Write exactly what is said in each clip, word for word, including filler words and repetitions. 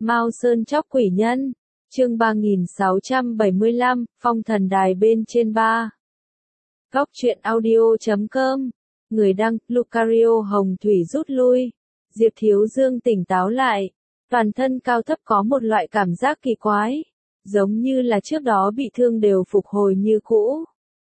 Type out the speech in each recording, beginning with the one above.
Mao Sơn chóc quỷ nhân, chương ba nghìn sáu trăm bảy mươi lăm, phong thần đài bên trên ba. Góc truyện audio chấm com, người đăng, Lucario Hồng Thủy rút lui. Diệp Thiếu Dương tỉnh táo lại, toàn thân cao thấp có một loại cảm giác kỳ quái, giống như là trước đó bị thương đều phục hồi như cũ.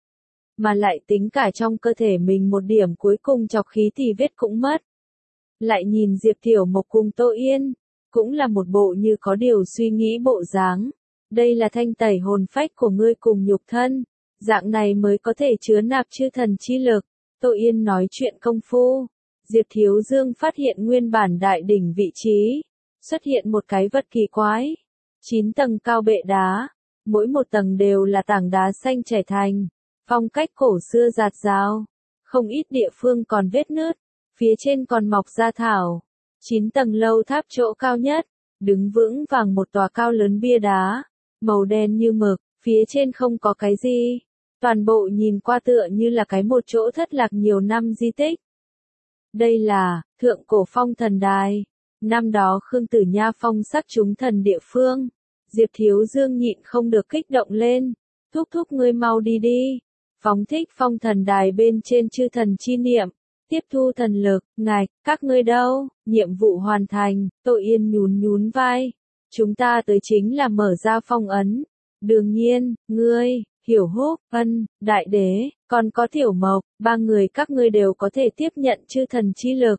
Mà lại tính cả trong cơ thể mình một điểm cuối cùng chọc khí thì vết cũng mất. Lại nhìn Diệp Tiểu Mộc cùng Tô Yên, cũng là một bộ như có điều suy nghĩ bộ dáng. Đây là thanh tẩy hồn phách của ngươi cùng nhục thân, dạng này mới có thể chứa nạp chư thần chi lực. Tô Yên nói chuyện công phu, Diệp Thiếu Dương phát hiện nguyên bản đại đỉnh vị trí, xuất hiện một cái vật kỳ quái. Chín tầng cao bệ đá, mỗi một tầng đều là tảng đá xanh chảy thành, phong cách cổ xưa rạt rào, không ít địa phương còn vết nứt, phía trên còn mọc ra thảo. Chín tầng lâu tháp chỗ cao nhất, đứng vững vàng một tòa cao lớn bia đá, màu đen như mực, phía trên không có cái gì, toàn bộ nhìn qua tựa như là cái một chỗ thất lạc nhiều năm di tích. Đây là thượng cổ phong thần đài, năm đó Khương Tử Nha phong sắc chúng thần địa phương. Diệp Thiếu Dương nhịn không được kích động lên, thúc thúc ngươi mau đi đi, phóng thích phong thần đài bên trên chư thần chi niệm, tiếp thu thần lực. Ngài, các ngươi đâu? Nhiệm vụ hoàn thành. Tô Yên nhún nhún vai, chúng ta tới chính là mở ra phong ấn. Đương nhiên, ngươi, Hiểu Húc, Ân, Đại Đế, còn có Tiểu Mộc, ba người các ngươi đều có thể tiếp nhận chư thần chi lực.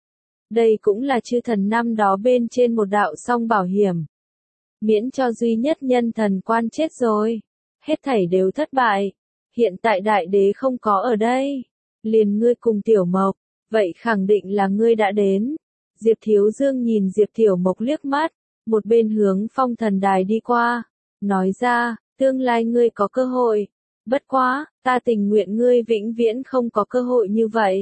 Đây cũng là chư thần năm đó bên trên một đạo song bảo hiểm. Miễn cho duy nhất nhân thần quan chết rồi, hết thảy đều thất bại. Hiện tại Đại Đế không có ở đây, liền ngươi cùng Tiểu Mộc, vậy khẳng định là ngươi đã đến. Diệp Thiếu Dương nhìn Diệp Tiểu Mộc liếc mắt, một bên hướng phong thần đài đi qua, nói ra, tương lai ngươi có cơ hội, bất quá, ta tình nguyện ngươi vĩnh viễn không có cơ hội như vậy.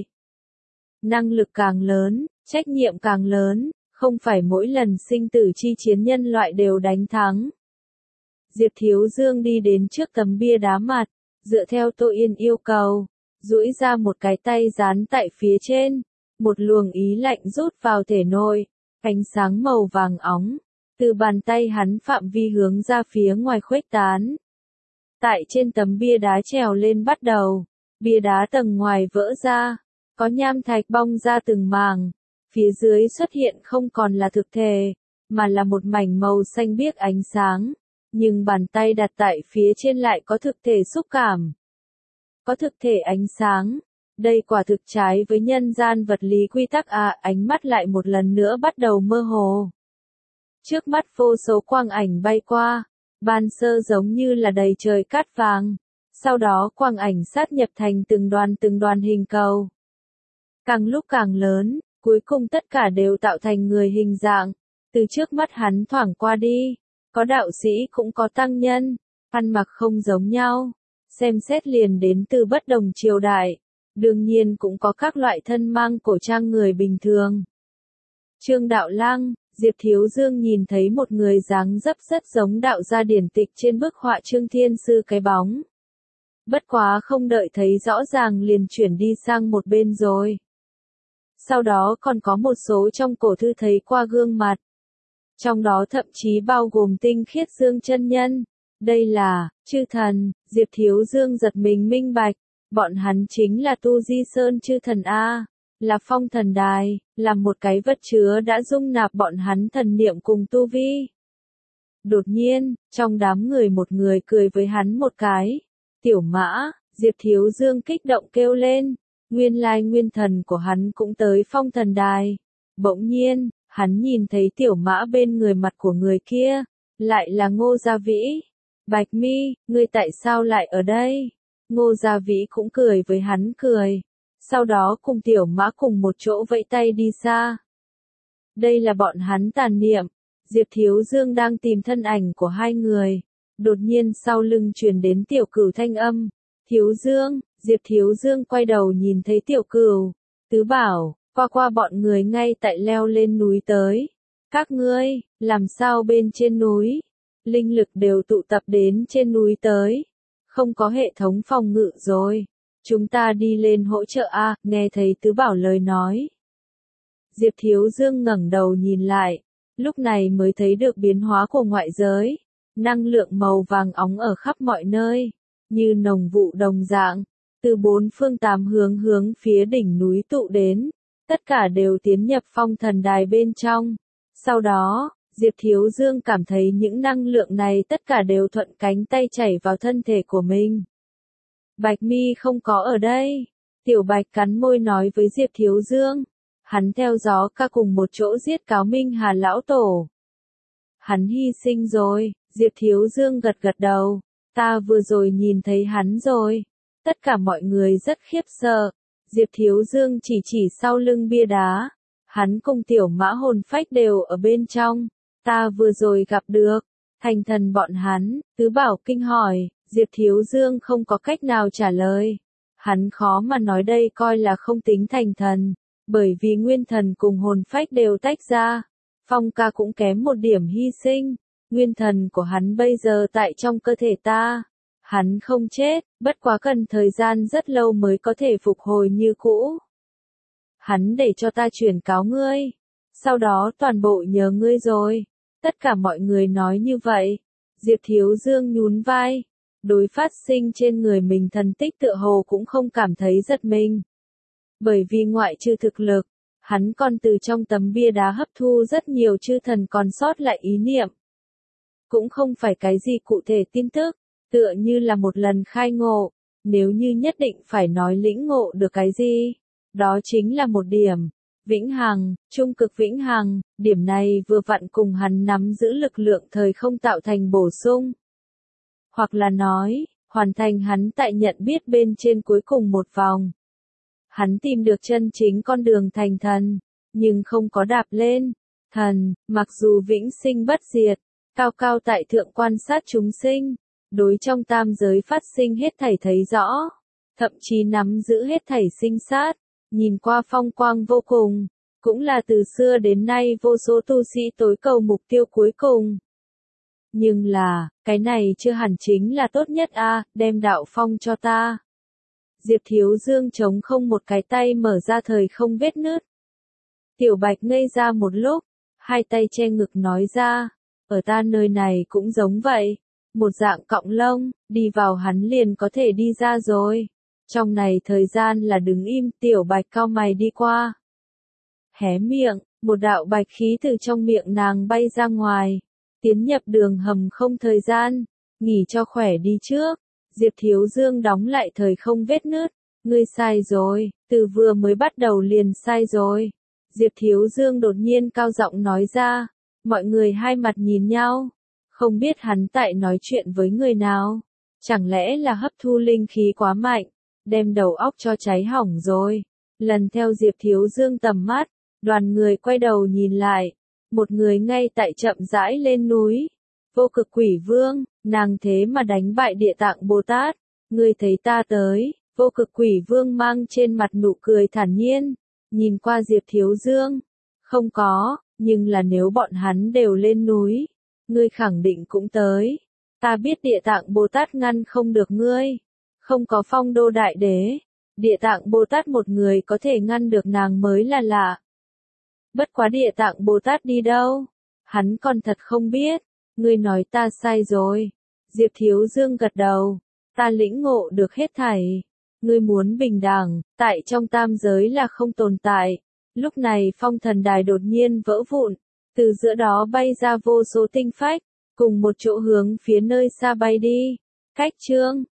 Năng lực càng lớn, trách nhiệm càng lớn, không phải mỗi lần sinh tử chi chiến nhân loại đều đánh thắng. Diệp Thiếu Dương đi đến trước tấm bia đá mặt, dựa theo Tô Yên yêu cầu, duỗi ra một cái tay dán tại phía trên, một luồng ý lạnh rút vào thể nội, ánh sáng màu vàng óng, từ bàn tay hắn phạm vi hướng ra phía ngoài khuếch tán. Tại trên tấm bia đá trèo lên bắt đầu, bia đá tầng ngoài vỡ ra, có nham thạch bong ra từng màng, phía dưới xuất hiện không còn là thực thể, mà là một mảnh màu xanh biếc ánh sáng, nhưng bàn tay đặt tại phía trên lại có thực thể xúc cảm. Có thực thể ánh sáng, đây quả thực trái với nhân gian vật lý quy tắc à, ánh mắt lại một lần nữa bắt đầu mơ hồ. Trước mắt vô số quang ảnh bay qua, ban sơ giống như là đầy trời cát vàng, sau đó quang ảnh sát nhập thành từng đoàn từng đoàn hình cầu. Càng lúc càng lớn, cuối cùng tất cả đều tạo thành người hình dạng, từ trước mắt hắn thoảng qua đi, có đạo sĩ cũng có tăng nhân, ăn mặc không giống nhau, xem xét liền đến từ bất đồng triều đại, đương nhiên cũng có các loại thân mang cổ trang người bình thường. Trương Đạo Lăng, Diệp Thiếu Dương nhìn thấy một người dáng dấp rất giống đạo gia điển tịch trên bức họa Trương Thiên Sư cái bóng. Bất quá không đợi thấy rõ ràng liền chuyển đi sang một bên rồi. Sau đó còn có một số trong cổ thư thấy qua gương mặt. Trong đó thậm chí bao gồm Tinh Khiết Dương chân nhân. Đây là chư thần. Diệp Thiếu Dương giật mình minh bạch, bọn hắn chính là Tu Di Sơn chư thần A, là phong thần đài, là một cái vật chứa đã dung nạp bọn hắn thần niệm cùng tu vi. Đột nhiên, trong đám người một người cười với hắn một cái. Tiểu Mã, Diệp Thiếu Dương kích động kêu lên, nguyên lai nguyên thần của hắn cũng tới phong thần đài. Bỗng nhiên, hắn nhìn thấy Tiểu Mã bên người mặt của người kia, lại là Ngô Gia Vĩ. Bạch Mi, ngươi tại sao lại ở đây? Ngô Gia Vĩ cũng cười với hắn cười, sau đó cùng Tiểu Mã cùng một chỗ vẫy tay đi xa. Đây là bọn hắn tàn niệm. Diệp Thiếu Dương đang tìm thân ảnh của hai người, đột nhiên sau lưng truyền đến Tiểu Cửu thanh âm. Thiếu Dương, Diệp Thiếu Dương quay đầu nhìn thấy Tiểu Cửu, Tứ Bảo, qua qua bọn người ngay tại leo lên núi tới. Các ngươi, làm sao bên trên núi? Linh lực đều tụ tập đến trên núi tới. Không có hệ thống phòng ngự rồi. Chúng ta đi lên hỗ trợ a, à, nghe thấy Tứ Bảo lời nói. Diệp Thiếu Dương ngẩng đầu nhìn lại, lúc này mới thấy được biến hóa của ngoại giới. Năng lượng màu vàng óng ở khắp mọi nơi, như nồng vụ đồng dạng, từ bốn phương tám hướng hướng phía đỉnh núi tụ đến, tất cả đều tiến nhập phong thần đài bên trong. Sau đó, Diệp Thiếu Dương cảm thấy những năng lượng này tất cả đều thuận cánh tay chảy vào thân thể của mình. Bạch Mi không có ở đây. Tiểu Bạch cắn môi nói với Diệp Thiếu Dương. Hắn theo gió ca cùng một chỗ giết Cáo Minh Hà lão tổ. Hắn hy sinh rồi, Diệp Thiếu Dương gật gật đầu. Ta vừa rồi nhìn thấy hắn rồi. Tất cả mọi người rất khiếp sợ. Diệp Thiếu Dương chỉ chỉ sau lưng bia đá. Hắn cùng tiểu mã hồn phách đều ở bên trong. Ta vừa rồi gặp được. Thành thần bọn hắn, Tứ Bảo Kinh hỏi. Diệp Thiếu Dương không có cách nào trả lời. Hắn khó mà nói đây coi là không tính thành thần. Bởi vì nguyên thần cùng hồn phách đều tách ra. Phong ca cũng kém một điểm hy sinh. Nguyên thần của hắn bây giờ tại trong cơ thể ta. Hắn không chết, bất quá cần thời gian rất lâu mới có thể phục hồi như cũ. Hắn để cho ta chuyển cáo ngươi. Sau đó toàn bộ nhờ ngươi rồi. Tất cả mọi người nói như vậy. Diệp Thiếu Dương nhún vai. Đối phát sinh trên người mình thần tích tựa hồ cũng không cảm thấy giật mình. Bởi vì ngoại trừ thực lực, hắn còn từ trong tấm bia đá hấp thu rất nhiều chư thần còn sót lại ý niệm. Cũng không phải cái gì cụ thể tin tức, tựa như là một lần khai ngộ, nếu như nhất định phải nói lĩnh ngộ được cái gì, đó chính là một điểm, vĩnh hằng, trung cực vĩnh hằng, điểm này vừa vặn cùng hắn nắm giữ lực lượng thời không tạo thành bổ sung. Hoặc là nói, hoàn thành hắn tại nhận biết bên trên cuối cùng một vòng. Hắn tìm được chân chính con đường thành thần, nhưng không có đạp lên. Thần, mặc dù vĩnh sinh bất diệt, cao cao tại thượng quan sát chúng sinh, đối trong tam giới phát sinh hết thảy thấy rõ, thậm chí nắm giữ hết thảy sinh sát, nhìn qua phong quang vô cùng, cũng là từ xưa đến nay vô số tu sĩ tối cầu mục tiêu cuối cùng. Nhưng là, cái này chưa hẳn chính là tốt nhất a, à, đem đạo phong cho ta. Diệp Thiếu Dương chống không một cái tay mở ra thời không vết nứt. Tiểu Bạch ngây ra một lúc, hai tay che ngực nói ra, ở ta nơi này cũng giống vậy, một dạng cọng lông, đi vào hắn liền có thể đi ra rồi. Trong này thời gian là đứng im, Tiểu Bạch cau mày đi qua. Hé miệng, một đạo bạch khí từ trong miệng nàng bay ra ngoài, tiến nhập đường hầm không thời gian, nghỉ cho khỏe đi trước. Diệp Thiếu Dương đóng lại thời không vết nứt, ngươi sai rồi, từ vừa mới bắt đầu liền sai rồi. Diệp Thiếu Dương đột nhiên cao giọng nói ra, mọi người hai mặt nhìn nhau, không biết hắn tại nói chuyện với người nào, chẳng lẽ là hấp thu linh khí quá mạnh, đem đầu óc cho cháy hỏng rồi. Lần theo Diệp Thiếu Dương tầm mắt, đoàn người quay đầu nhìn lại, một người ngay tại chậm rãi lên núi. Vô Cực Quỷ Vương, nàng thế mà đánh bại Địa Tạng Bồ Tát, ngươi thấy ta tới. Vô Cực Quỷ Vương mang trên mặt nụ cười thản nhiên, nhìn qua Diệp Thiếu Dương, không có, nhưng là nếu bọn hắn đều lên núi, ngươi khẳng định cũng tới. Ta biết Địa Tạng Bồ Tát ngăn không được ngươi, không có Phong Đô Đại Đế, Địa Tạng Bồ Tát một người có thể ngăn được nàng mới là lạ. Bất quá Địa Tạng Bồ Tát đi đâu, hắn còn thật không biết. Ngươi nói ta sai rồi. Diệp Thiếu Dương gật đầu. Ta lĩnh ngộ được hết thảy. Ngươi muốn bình đẳng, tại trong tam giới là không tồn tại. Lúc này phong thần đài đột nhiên vỡ vụn. Từ giữa đó bay ra vô số tinh phách, cùng một chỗ hướng phía nơi xa bay đi. Cách chương